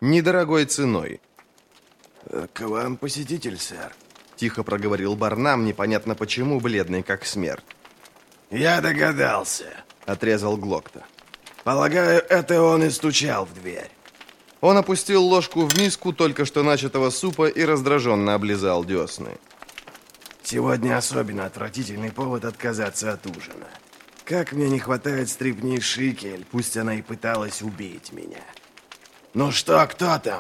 недорогой ценой. «К вам посетитель, сэр», — тихо проговорил Барнам, непонятно почему, бледный как смерть. «Я догадался», — отрезал Глокта. «Полагаю, это он и стучал в дверь». Он опустил ложку в миску только что начатого супа и раздраженно облизал десны. «Сегодня особенно отвратительный повод отказаться от ужина. Как мне не хватает стрипни Шикель, пусть она и пыталась убить меня. Ну что, кто там?»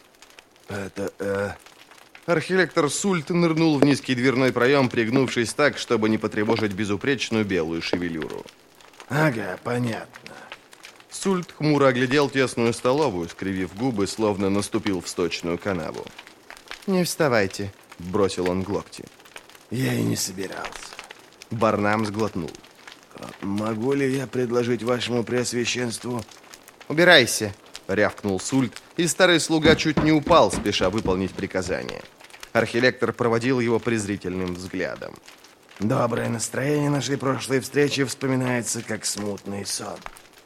Архилектор Сульт нырнул в низкий дверной проем, пригнувшись так, чтобы не потревожить безупречную белую шевелюру. «Ага, понятно». Сульт хмуро оглядел тесную столовую, скривив губы, словно наступил в сточную канаву. «Не вставайте», — бросил он Глокте. «Я и не собирался». Барнам сглотнул. «Могу ли я предложить вашему преосвященству...» «Убирайся», — рявкнул Сульт, и старый слуга чуть не упал, спеша выполнить приказание. Архилектор проводил его презрительным взглядом. «Доброе настроение нашей прошлой встречи вспоминается, как смутный сон».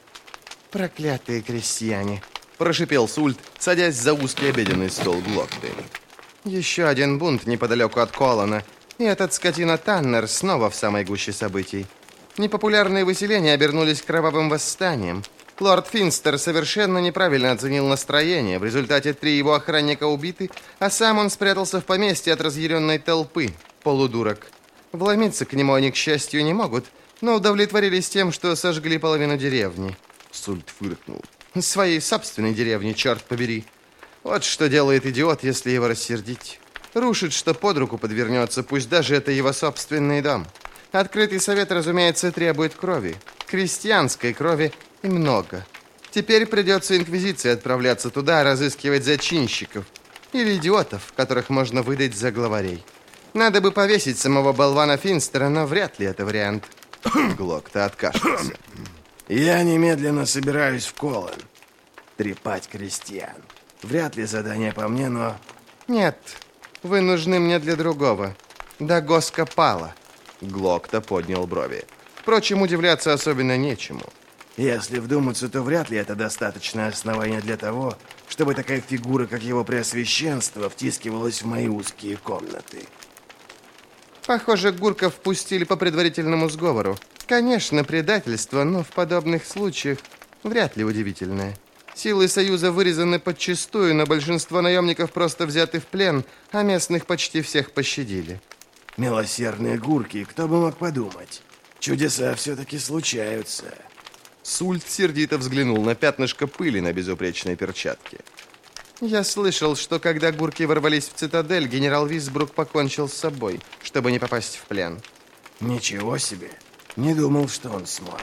«Проклятые крестьяне!» – прошипел Сульт, садясь за узкий обеденный стол Глокты. «Еще один бунт неподалеку от Колона, и этот скотина Таннер снова в самой гуще событий. Непопулярные выселения обернулись кровавым восстанием. Лорд Финстер совершенно неправильно оценил настроение. В результате 3 его охранника убиты, а сам он спрятался в поместье от разъяренной толпы. Полудурок. Вломиться к нему они, к счастью, не могут, но удовлетворились тем, что сожгли половину деревни». Сульт фыркнул. «Своей собственной деревни, черт побери. Вот что делает идиот, если его рассердить. Рушит, что под руку подвернется, пусть даже это его собственный дом. Открытый совет, разумеется, требует крови. Крестьянской крови и много. Теперь придется инквизиции отправляться туда, разыскивать зачинщиков. Или идиотов, которых можно выдать за главарей. Надо бы повесить самого болвана Финстера, но вряд ли это вариант». Глокта откашлялся. «Я немедленно собираюсь в Колон. Трепать крестьян. Вряд ли задание по мне, но...» «Нет, вы нужны мне для другого. Дагоска пала». Глокта поднял брови. Впрочем, удивляться особенно нечему. «Если вдуматься, то вряд ли это достаточное основание для того, чтобы такая фигура, как его преосвященство, втискивалась в мои узкие комнаты». Похоже, Гурков впустили по предварительному сговору. Конечно, предательство, но в подобных случаях вряд ли удивительное. Силы Союза вырезаны подчистую, но большинство наемников просто взяты в плен, а местных почти всех пощадили. Милосердные гурки, кто бы мог подумать. Чудеса все-таки случаются. Сульт сердито взглянул на пятнышко пыли на безупречной перчатке. Я слышал, что когда гурки ворвались в цитадель, генерал Висбрук покончил с собой, чтобы не попасть в плен. Ничего себе. Не думал, что он сможет.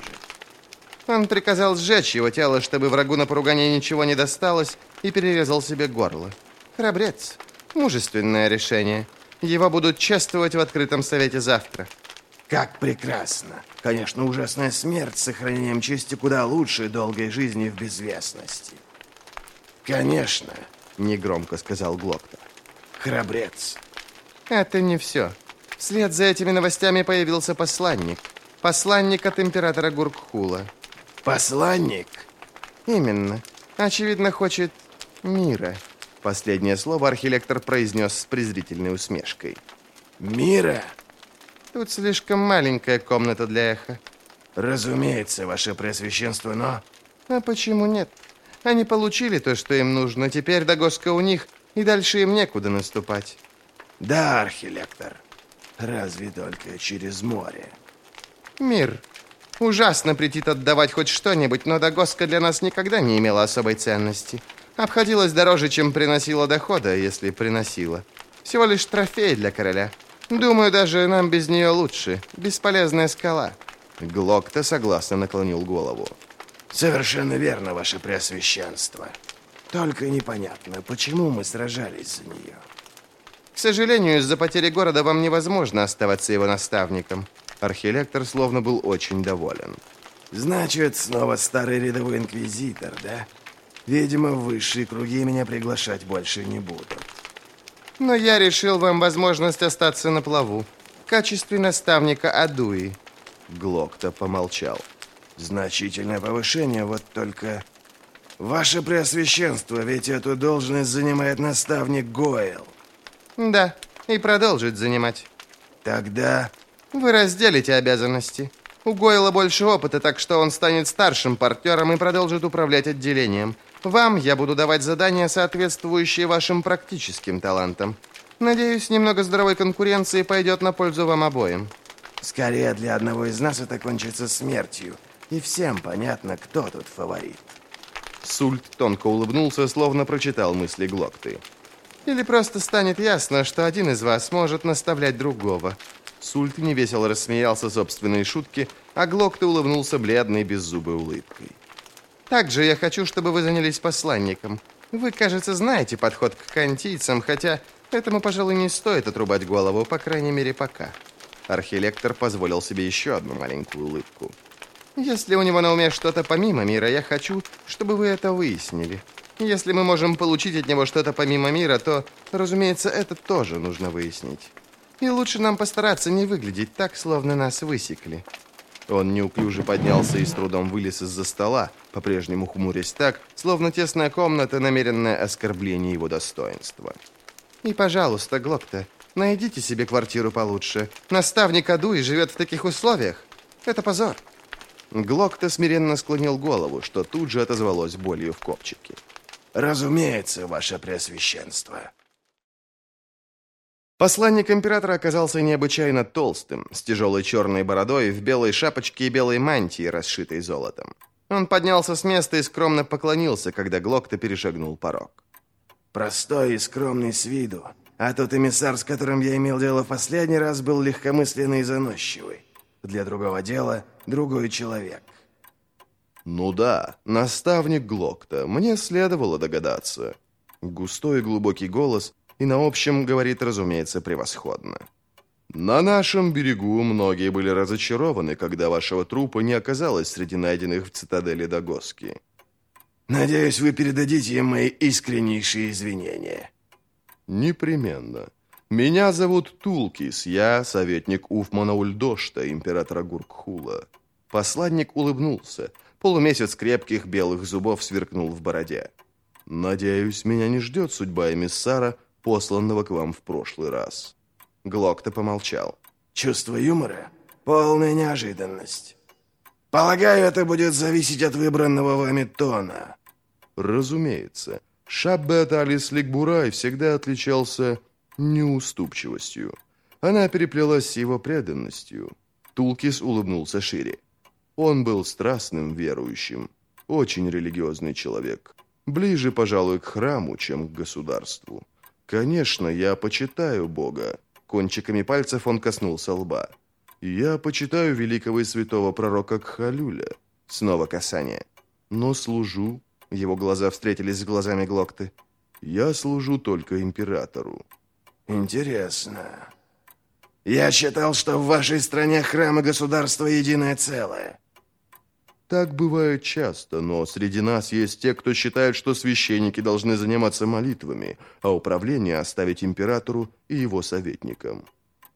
Он приказал сжечь его тело, чтобы врагу на поругание ничего не досталось, и перерезал себе горло. Храбрец. Мужественное решение. Его будут чествовать в открытом совете завтра. Как прекрасно. Конечно, ужасная смерть с сохранением чести куда лучше долгой жизни в безвестности. Конечно, негромко сказал Глокта. Храбрец. Это не все. Вслед за этими новостями появился посланник. Посланник от императора Гуркхула. Посланник? Именно. Очевидно, хочет мира. Последнее слово архилектор произнес с презрительной усмешкой. Мира? Тут слишком маленькая комната для эха. Разумеется, ваше преосвященство, но... А почему нет? Они получили то, что им нужно. Теперь Дагоска у них, и дальше им некуда наступать. Да, архилектор. Разве только через море. Мир. Ужасно претит отдавать хоть что-нибудь, но Дагоска для нас никогда не имела особой ценности. Обходилась дороже, чем приносила дохода, если приносила. Всего лишь трофей для короля. Думаю, даже нам без нее лучше. Бесполезная скала. Глокта согласно наклонил голову. Совершенно верно, ваше преосвященство. Только непонятно, почему мы сражались за нее. К сожалению, из-за потери города вам невозможно оставаться его наставником. Архилектор словно был очень доволен. Значит, снова старый рядовой инквизитор, да? Видимо, в высшие круги меня приглашать больше не будут. Но я решил вам возможность остаться на плаву. В качестве наставника Ваше Преосвященство, ведь эту должность занимает наставник Гойл. Да, и продолжит занимать. Тогда... Вы разделите обязанности. У Гойла больше опыта, так что он станет старшим партнером и продолжит управлять отделением. Вам я буду давать задания, соответствующие вашим практическим талантам. Надеюсь, немного здоровой конкуренции пойдет на пользу вам обоим. Скорее, для одного из нас это кончится смертью. И всем понятно, кто тут фаворит. Сульт тонко улыбнулся, словно прочитал мысли Глокты. Или просто станет ясно, что один из вас может наставлять другого. Сульт невесело рассмеялся собственной шутке, а Глокта улыбнулся бледной беззубой улыбкой. Также я хочу, чтобы вы занялись посланником. Вы, кажется, знаете подход к кантийцам, хотя этому, пожалуй, не стоит отрубать голову, по крайней мере, пока. Архилектор позволил себе еще одну маленькую улыбку. Если у него на уме что-то помимо мира, я хочу, чтобы вы это выяснили. Если мы можем получить от него что-то помимо мира, то, разумеется, это тоже нужно выяснить. И лучше нам постараться не выглядеть так, словно нас высекли. Он неуклюже поднялся и с трудом вылез из-за стола, по-прежнему хмурясь так, словно тесная комната — намеренное оскорбление его достоинства. И, пожалуйста, Глокта, найдите себе квартиру получше. Наставник Адуи живет в таких условиях. Это позор. Глокта смиренно склонил голову, что тут же отозвалось болью в копчике. Разумеется, Ваше Преосвященство. Посланник императора оказался необычайно толстым, с тяжелой черной бородой, в белой шапочке и белой мантии, расшитой золотом. Он поднялся с места и скромно поклонился, когда Глокта перешагнул порог. Простой и скромный с виду, а тот эмиссар, с которым я имел дело в последний раз, был легкомысленный и заносчивый. Для другого дела другой человек. Ну да, наставник Глокта, мне следовало догадаться. Густой и глубокий голос, и на общем говорит, разумеется, превосходно. На нашем берегу многие были разочарованы, когда вашего трупа не оказалось среди найденных в цитадели Дагоски. Надеюсь, вы передадите им мои искреннейшие извинения. Непременно. Меня зовут Тулкис, я советник Уфмана Ульдошта, императора Гуркхула. Посланник улыбнулся. Полумесяц крепких белых зубов сверкнул в бороде. Надеюсь, меня не ждет судьба эмиссара, посланного к вам в прошлый раз. Глокта помолчал. Чувство юмора? Полная неожиданность. Полагаю, это будет зависеть от выбранного вами тона. Разумеется. Шаббет Алис Ликбурай всегда отличался неуступчивостью. Она переплелась с его преданностью. Тулкис улыбнулся шире. Он был страстным верующим, очень религиозный человек. Ближе, пожалуй, к храму, чем к государству. Конечно, я почитаю Бога. Кончиками пальцев он коснулся лба. Я почитаю великого и святого пророка Кхалюля. Снова касание. Но служу... Его глаза встретились с глазами Глокты. Я служу только императору. Интересно. Я считал, что в вашей стране храм и государство единое целое. Так бывает часто, но среди нас есть те, кто считает, что священники должны заниматься молитвами, а управление оставить императору и его советникам.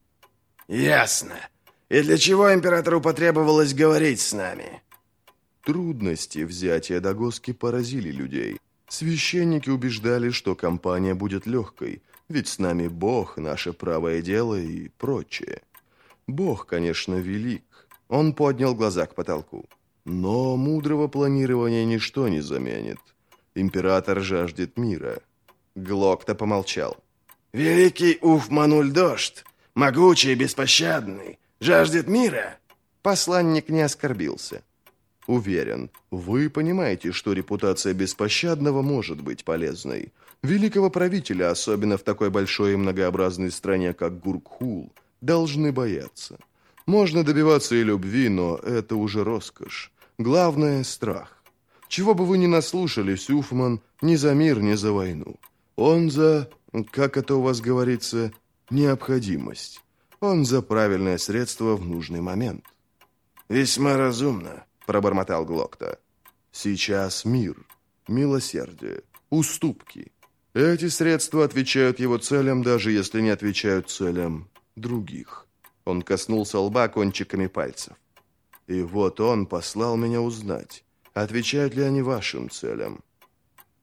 Ясно. И для чего императору потребовалось говорить с нами? Трудности взятия Дагоски поразили людей. Священники убеждали, что кампания будет легкой, ведь с нами Бог, наше правое дело и прочее. Бог, конечно, велик. Он поднял глаза к потолку. Но мудрого планирования ничто не заменит. Император жаждет мира. Глокта помолчал. Великий Уфман-Ульдошт, могучий и беспощадный, жаждет мира? Посланник не оскорбился. Уверен, вы понимаете, что репутация беспощадного может быть полезной. Великого правителя, особенно в такой большой и многообразной стране, как Гуркхул, должны бояться. Можно добиваться и любви, но это уже роскошь. Главное – страх. Чего бы вы ни наслушались, Уфман, ни за мир, ни за войну. Он за, как это у вас говорится, необходимость. Он за правильное средство в нужный момент. Весьма разумно, пробормотал Глокта. Сейчас мир, милосердие, уступки. Эти средства отвечают его целям, даже если не отвечают целям других. Он коснулся лба кончиками пальцев. И вот он послал меня узнать, отвечают ли они вашим целям.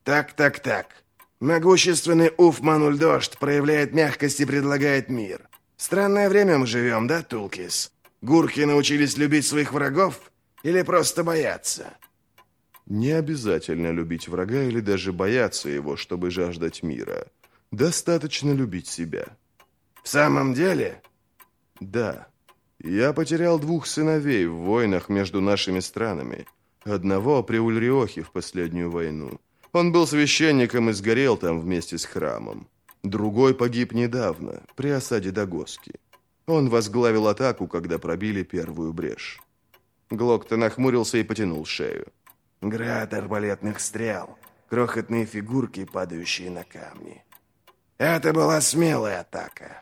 Так. Могущественный Уфман Ульдошт проявляет мягкость и предлагает мир. Странное время мы живем, да, Тулкис? Гурки научились любить своих врагов или просто бояться? Не обязательно любить врага или даже бояться его, чтобы жаждать мира. Достаточно любить себя. В самом деле? Да. Я потерял 2 сыновей в войнах между нашими странами. Одного при Ульриохе в последнюю войну. Он был священником и сгорел там вместе с храмом. Другой погиб недавно, при осаде Дагоски. Он возглавил атаку, когда пробили первую брешь. Глокта нахмурился и потянул шею. Град арбалетных стрел, крохотные фигурки, падающие на камни. Это была смелая атака.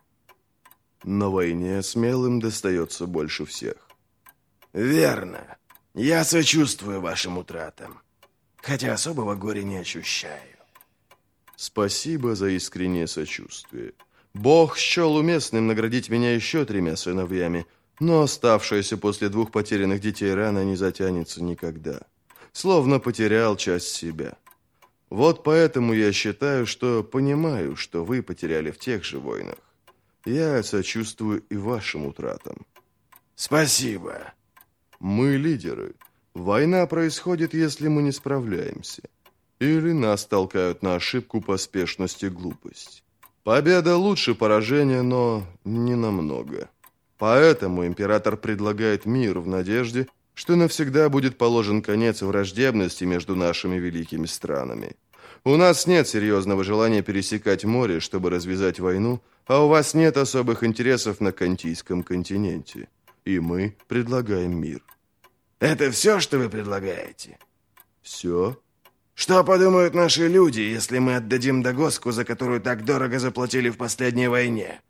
На войне смелым достается больше всех. Верно. Я сочувствую вашим утратам, хотя особого горя не ощущаю. Спасибо за искреннее сочувствие. Бог счел уместным наградить меня еще 3 сыновьями, но оставшаяся после 2 потерянных детей рана не затянется никогда. Словно потерял часть себя. Вот поэтому я считаю, что понимаю, что вы потеряли в тех же войнах. Я сочувствую и вашим утратам. Спасибо. Мы лидеры. Война происходит, если мы не справляемся. Или нас толкают на ошибку, поспешность и глупость. Победа лучше поражения, но не намного. Поэтому император предлагает мир в надежде, что навсегда будет положен конец враждебности между нашими великими странами. У нас нет серьезного желания пересекать море, чтобы развязать войну, а у вас нет особых интересов на Кантийском континенте. И мы предлагаем мир. Это все, что вы предлагаете? Все. Что подумают наши люди, если мы отдадим Дагоску, за которую так дорого заплатили в последней войне?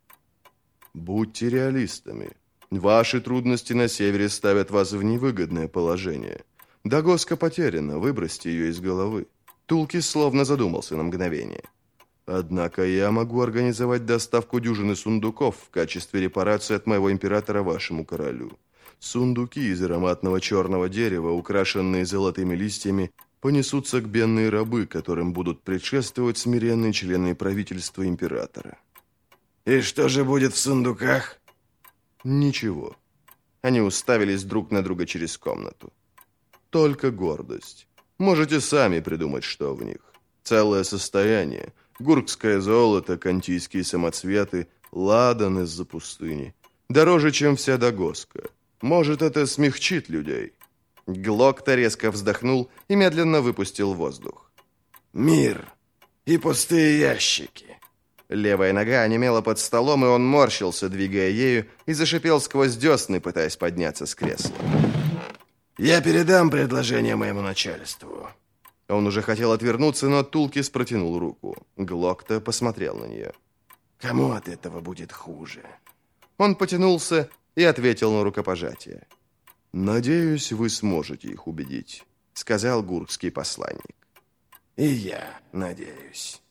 Будьте реалистами. Ваши трудности на севере ставят вас в невыгодное положение. Дагоска потеряна, выбросьте ее из головы. Тулкис словно задумался на мгновение. Однако я могу организовать доставку дюжины сундуков в качестве репарации от моего императора вашему королю. Сундуки из ароматного черного дерева, украшенные золотыми листьями, понесутся к бедные рабы, которым будут предшествовать смиренные члены правительства императора. И что же будет в сундуках? Ничего. Они уставились друг на друга через комнату. Только гордость. Можете сами придумать, что в них. Целое состояние. Гуркское золото, кантийские самоцветы, ладан из-за пустыни. Дороже, чем вся Дагоска. Может, это смягчит людей. Глокта резко вздохнул и медленно выпустил воздух. Мир и пустые ящики. Левая нога онемела под столом, и он морщился, двигая ею, и зашипел сквозь десны, пытаясь подняться с кресла. Я передам предложение моему начальству. Он уже хотел отвернуться, но Тулкис протянул руку. Глокта посмотрел на нее. Кому от этого будет хуже? Он потянулся и ответил на рукопожатие. «Надеюсь, вы сможете их убедить», — сказал гуркский посланник. И я надеюсь.